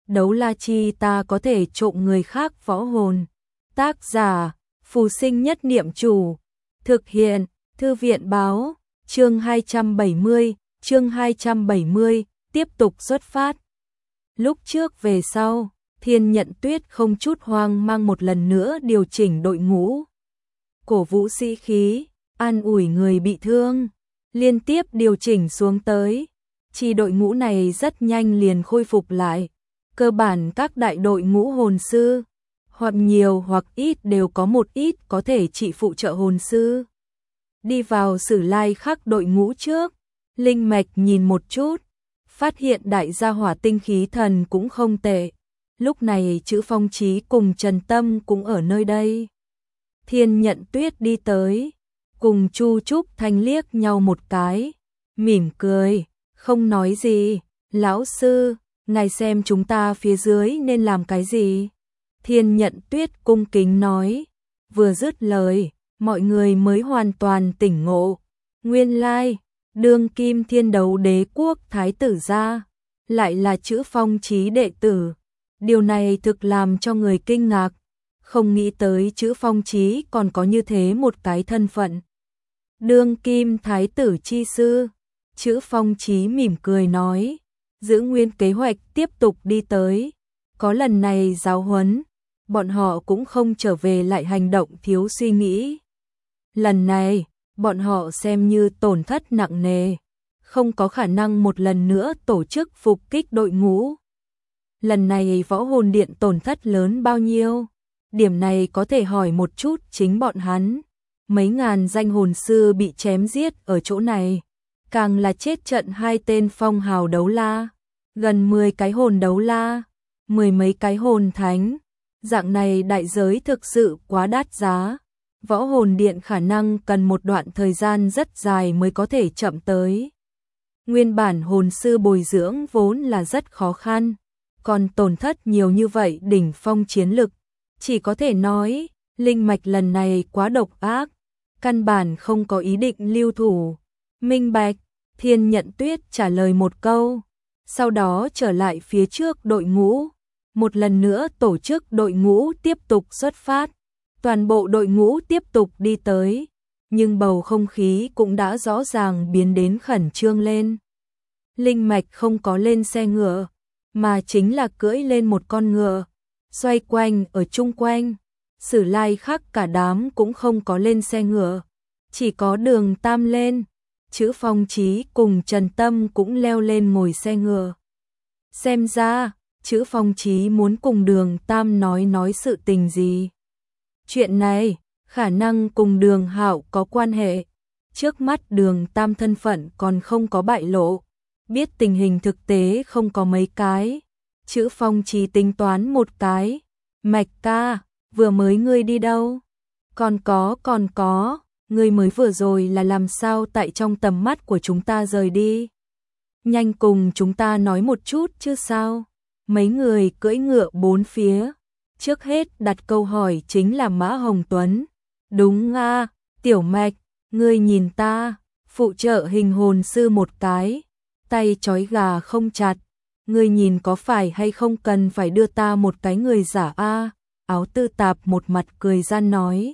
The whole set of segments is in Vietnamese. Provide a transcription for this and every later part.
đấu la chi ta có thể trộm người khác võ hồn. Tác giả, Phù Sinh Nhất Niệm Chủ. Thực hiện, Thư viện báo, chương 270, tiếp tục xuất phát. Lúc trước về sau, Thiên Nhận Tuyết không chút hoang mang một lần nữa điều chỉnh đội ngũ. Cổ vũ sĩ khí, an ủi người bị thương, liên tiếp điều chỉnh xuống tới. Chi đội ngũ này rất nhanh liền khôi phục lại. Cơ bản các đại đội ngũ hồn sư, hoặc nhiều hoặc ít đều có một ít có thể trị phụ trợ hồn sư. Đi vào Sử Lai Khắc đội ngũ trước, Linh Mạch nhìn một chút, phát hiện đại gia hỏa tinh khí thần cũng không tệ. Lúc này Chữ Phong Chí cùng Trần Tâm cũng ở nơi đây. Thiên Nhận Tuyết đi tới, cùng Chu Trúc Thanh liếc nhau một cái, mỉm cười, không nói gì. Lão sư, ngài xem chúng ta phía dưới nên làm cái gì? Thiên Nhận Tuyết cung kính nói. Vừa dứt lời, mọi người mới hoàn toàn tỉnh ngộ. Nguyên lai, đương kim Thiên Đấu Đế quốc thái tử gia, lại là Chữ Phong Chí đệ tử. Điều này thực làm cho người kinh ngạc, không nghĩ tới Chữ Phong Chí còn có như thế một cái thân phận. Đương kim thái tử chi sư. Chữ Phong Chí mỉm cười nói, giữ nguyên kế hoạch tiếp tục đi tới. Có lần này giáo huấn, bọn họ cũng không trở về lại hành động thiếu suy nghĩ. Lần này, bọn họ xem như tổn thất nặng nề, không có khả năng một lần nữa tổ chức phục kích đội ngũ. Lần này Võ Hồn Điện tổn thất lớn bao nhiêu? Điểm này có thể hỏi một chút chính bọn hắn. Mấy ngàn danh hồn sư bị chém giết ở chỗ này, càng là chết trận 2 tên phong hào đấu la, gần 10 cái hồn đấu la, 10 mấy cái hồn thánh. Dạng này đại giới thực sự quá đắt giá. Võ Hồn Điện khả năng cần một đoạn thời gian rất dài mới có thể chậm tới. Nguyên bản hồn sư bồi dưỡng vốn là rất khó khăn, còn tổn thất nhiều như vậy đỉnh phong chiến lực, chỉ có thể nói, Linh Mạch lần này quá độc ác, căn bản không có ý định lưu thủ. Minh bạch, Thiên Nhận Tuyết trả lời một câu, sau đó trở lại phía trước đội ngũ, một lần nữa tổ chức đội ngũ tiếp tục xuất phát. Toàn bộ đội ngũ tiếp tục đi tới, nhưng bầu không khí cũng đã rõ ràng biến đến khẩn trương lên. Linh Mạch không có lên xe ngựa, mà chính là cưỡi lên một con ngựa, xoay quanh ở chung quanh. Sử Lai Khắc cả đám cũng không có lên xe ngựa, chỉ có Đường Tam lên. Chữ Phong Chí cùng Trần Tâm cũng leo lên ngồi xe ngựa. Xem ra, Chữ Phong Chí muốn cùng Đường Tam nói sự tình gì. Chuyện này, khả năng cùng Đường Hạo có quan hệ. Trước mắt Đường Tam thân phận còn không có bại lộ, biết tình hình thực tế không có mấy cái. Chữ Phong Chí tính toán một cái, Mạch ca, vừa mới ngươi đi đâu? Còn có, ngươi mới vừa rồi là làm sao tại trong tầm mắt của chúng ta rời đi? Nhanh cùng chúng ta nói một chút chứ sao? Mấy người cưỡi ngựa bốn phía. Trước hết đặt câu hỏi chính là Mã Hồng Tuấn. Đúng a, Tiểu Mạch, ngươi nhìn ta, phụ trợ hình hồn sư một cái, tay trói gà không chặt, ngươi nhìn có phải hay không cần phải đưa ta một cái người giả a? Áo Tư Tạp một mặt cười gian nói.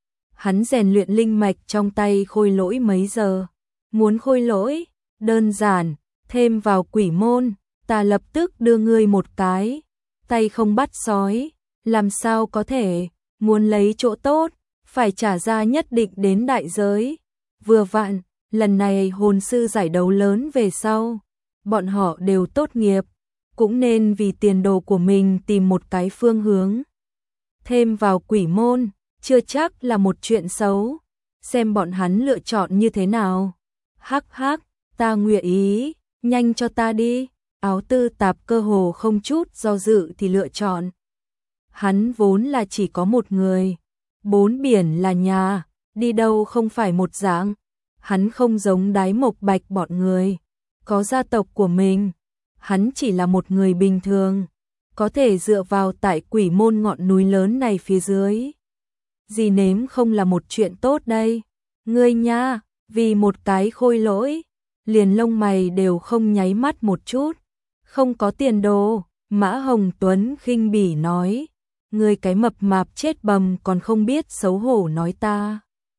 Hắn rèn luyện linh mạch trong tay khôi lỗi mấy giờ? Muốn khôi lỗi? Đơn giản, thêm vào quỷ môn, ta lập tức đưa ngươi một cái. Tay không bắt sói, làm sao có thể? Muốn lấy chỗ tốt, phải trả ra nhất định đến đại giới. Vừa vặn, lần này hồn sư giải đấu lớn về sau, bọn họ đều tốt nghiệp, cũng nên vì tiền đồ của mình tìm một cái phương hướng. Thêm vào quỷ môn, chưa chắc là một chuyện xấu, xem bọn hắn lựa chọn như thế nào. Hắc hắc, ta nguyện ý, nhanh cho ta đi. Áo Tư Tạp cơ hồ không chút do dự thì lựa chọn. Hắn vốn là chỉ có một người, 4 biển là nhà, đi đâu không phải một dạng. Hắn không giống Đái Mộc Bạch bọn người, có gia tộc của mình. Hắn chỉ là một người bình thường, có thể dựa vào tại quỷ môn ngọn núi lớn này phía dưới. Gì nếm không là một chuyện tốt đây. Ngươi nha, vì một cái khôi lỗi, liền lông mày đều không nháy mắt một chút. Không có tiền đồ, Mã Hồng Tuấn khinh bỉ nói, ngươi cái mập mạp chết bầm còn không biết xấu hổ nói ta.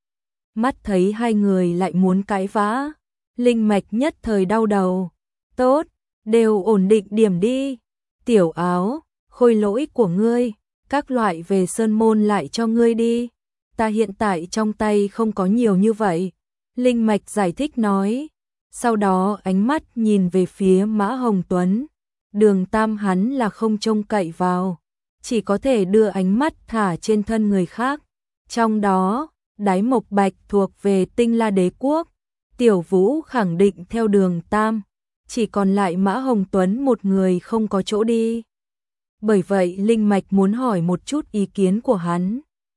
Mắt thấy hai người lại muốn cãi vã, Linh Mạch nhất thời đau đầu. Tốt, đều ổn định điểm đi. Tiểu Áo, khôi lỗi của ngươi, các loại về sơn môn lại cho ngươi đi. Ta hiện tại trong tay không có nhiều như vậy. Linh Mạch giải thích nói. Sau đó ánh mắt nhìn về phía Mã Hồng Tuấn. Đường Tam hắn là không trông cậy vào, chỉ có thể đưa ánh mắt thả trên thân người khác. Trong đó, Đái Mộc Bạch thuộc về Tinh La Đế Quốc, Tiểu Vũ khẳng định theo Đường Tam, chỉ còn lại Mã Hồng Tuấn một người không có chỗ đi. Bởi vậy Linh Mạch muốn hỏi một chút ý kiến của hắn.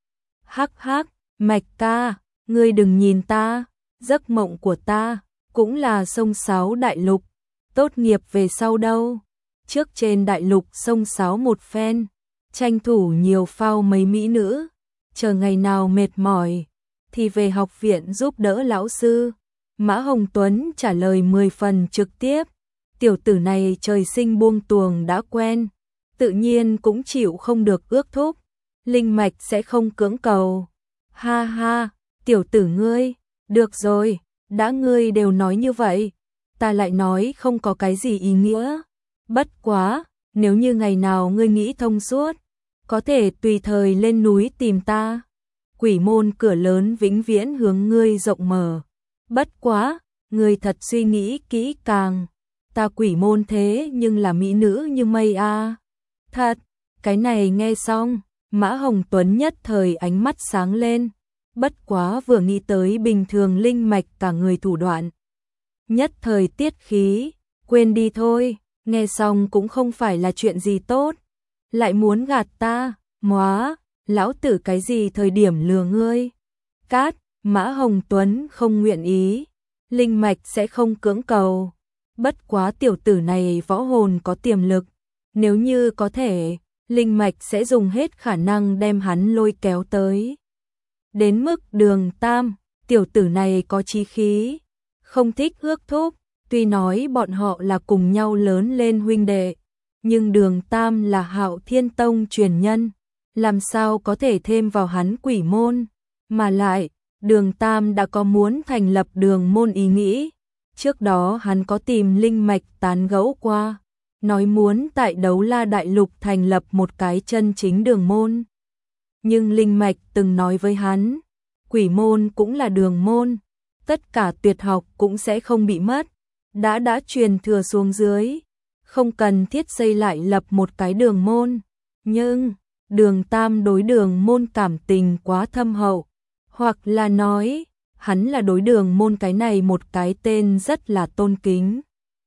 Hắc hắc, Mạch ca, ngươi đừng nhìn ta, giấc mộng của ta cũng là sông sáo đại lục, tốt nghiệp về sau đâu. Trước trên đại lục sông sáo một phen, tranh thủ nhiều phao mấy mỹ nữ, chờ ngày nào mệt mỏi thì về học viện giúp đỡ lão sư. Mã Hồng Tuấn trả lời 10 phần trực tiếp, tiểu tử này trời sinh buông tuồng đã quen, tự nhiên cũng chịu không được ước thúc, Linh Mạch sẽ không cưỡng cầu. Ha ha, tiểu tử ngươi, được rồi, đã ngươi đều nói như vậy, ta lại nói không có cái gì ý nghĩa. Bất quá, nếu như ngày nào ngươi nghĩ thông suốt, có thể tùy thời lên núi tìm ta. Quỷ môn cửa lớn vĩnh viễn hướng ngươi rộng mở. Bất quá, ngươi thật suy nghĩ kỹ càng. Ta quỷ môn thế nhưng là mỹ nữ như mây a. Thật, cái này nghe xong, Mã Hồng Tuấn nhất thời ánh mắt sáng lên. Bất quá vừa nghĩ tới bình thường Linh Mạch cả người thủ đoạn. Nhất thời tiết khí, quên đi thôi. Nghe xong cũng không phải là chuyện gì tốt, lại muốn gạt ta, móa, lão tử cái gì thời điểm lừa ngươi. Cát, Mã Hồng Tuấn không nguyện ý, Linh Mạch sẽ không cưỡng cầu. Bất quá tiểu tử này võ hồn có tiềm lực, nếu như có thể, Linh Mạch sẽ dùng hết khả năng đem hắn lôi kéo tới. Đến mức Đường Tam, tiểu tử này có chí khí, không thích ước thúc. Tuy nói bọn họ là cùng nhau lớn lên huynh đệ, nhưng Đường Tam là Hạo Thiên Tông truyền nhân, làm sao có thể thêm vào hắn quỷ môn, mà lại, Đường Tam đã có muốn thành lập đường môn ý nghĩ, trước đó hắn có tìm Linh Mạch tán gẫu qua, nói muốn tại Đấu La Đại Lục thành lập một cái chân chính đường môn. Nhưng Linh Mạch từng nói với hắn, quỷ môn cũng là đường môn, tất cả tuyệt học cũng sẽ không bị mất. Đã truyền thừa xuống dưới, không cần thiết xây lại lập một cái đường môn. Nhưng, Đường Tam đối đường môn cảm tình quá thâm hậu, hoặc là nói, hắn là đối đường môn cái này một cái tên rất là tôn kính.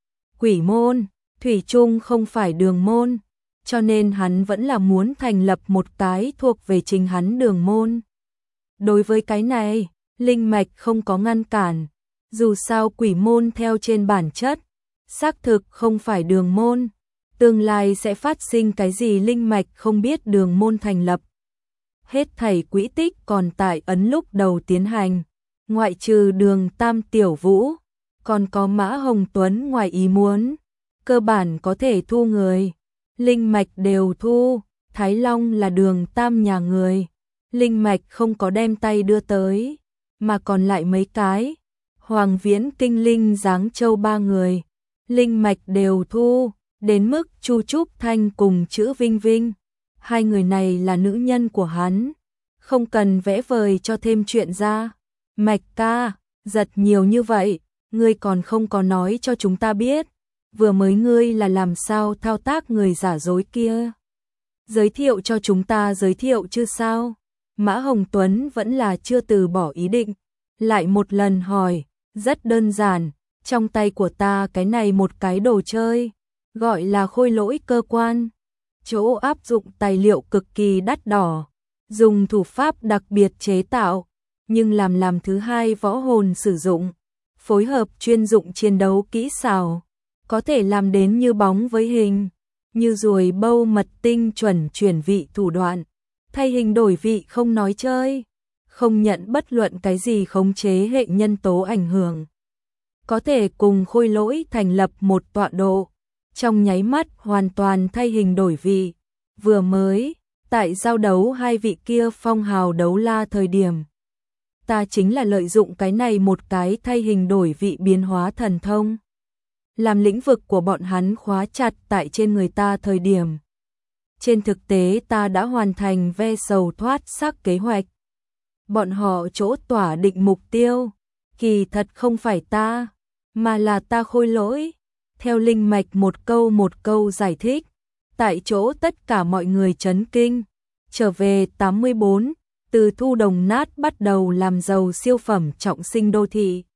Quỷ môn, thủy chung không phải đường môn, cho nên hắn vẫn là muốn thành lập một cái thuộc về chính hắn đường môn. Đối với cái này, Linh Mạch không có ngăn cản. Dù sao quỷ môn theo trên bản chất, xác thực không phải đường môn, tương lai sẽ phát sinh cái gì Linh Mạch không biết đường môn thành lập. Hết thảy quỹ tích còn tại ấn lúc đầu tiến hành, ngoại trừ Đường Tam Tiểu Vũ, còn có Mã Hồng Tuấn ngoài ý muốn, cơ bản có thể thu người, Linh Mạch đều thu, Thái Long là Đường Tam nhà người, Linh Mạch không có đem tay đưa tới, mà còn lại mấy cái. Hoàng Viễn Kinh Linh Giáng Châu ba người, Linh Mạch đều thu, đến mức Chu Trúc Thanh cùng Chữ Vinh Vinh, hai người này là nữ nhân của hắn, không cần vẽ vời cho thêm chuyện ra. Mạch ca, giật nhiều như vậy, ngươi còn không có nói cho chúng ta biết, vừa mới ngươi là làm sao thao tác người giả dối kia. Giới thiệu cho chúng ta giới thiệu chứ sao? Mã Hồng Tuấn vẫn là chưa từ bỏ ý định, lại một lần hỏi. Rất đơn giản, trong tay của ta cái này một cái đồ chơi, gọi là khôi lỗi cơ quan. Chỗ áp dụng tài liệu cực kỳ đắt đỏ, dùng thủ pháp đặc biệt chế tạo, nhưng làm thứ hai võ hồn sử dụng, phối hợp chuyên dụng chiến đấu kỹ xảo, có thể làm đến như bóng với hình, như ruồi bâu mật tinh chuẩn chuyển vị thủ đoạn, thay hình đổi vị không nói chơi. Không nhận bất luận cái gì khống chế hệ nhân tố ảnh hưởng. Có thể cùng khôi lỗi thành lập một tọa độ. trong nháy mắt hoàn toàn thay hình đổi vị. Vừa mới, tại giao đấu hai vị kia phong hào đấu la thời điểm, ta chính là lợi dụng cái này một cái thay hình đổi vị biến hóa thần thông, làm lĩnh vực của bọn hắn khóa chặt tại trên người ta thời điểm. Trên thực tế ta đã hoàn thành ve sầu thoát xác kế hoạch. Bọn họ chỗ tỏa định mục tiêu, kỳ thật không phải ta, mà là ta Khôi Lỗi. Theo linh mạch một câu giải thích, tại chỗ tất cả mọi người chấn kinh. Trở về 84, từ thu đồng nát bắt đầu làm giàu siêu phẩm trọng sinh đô thị.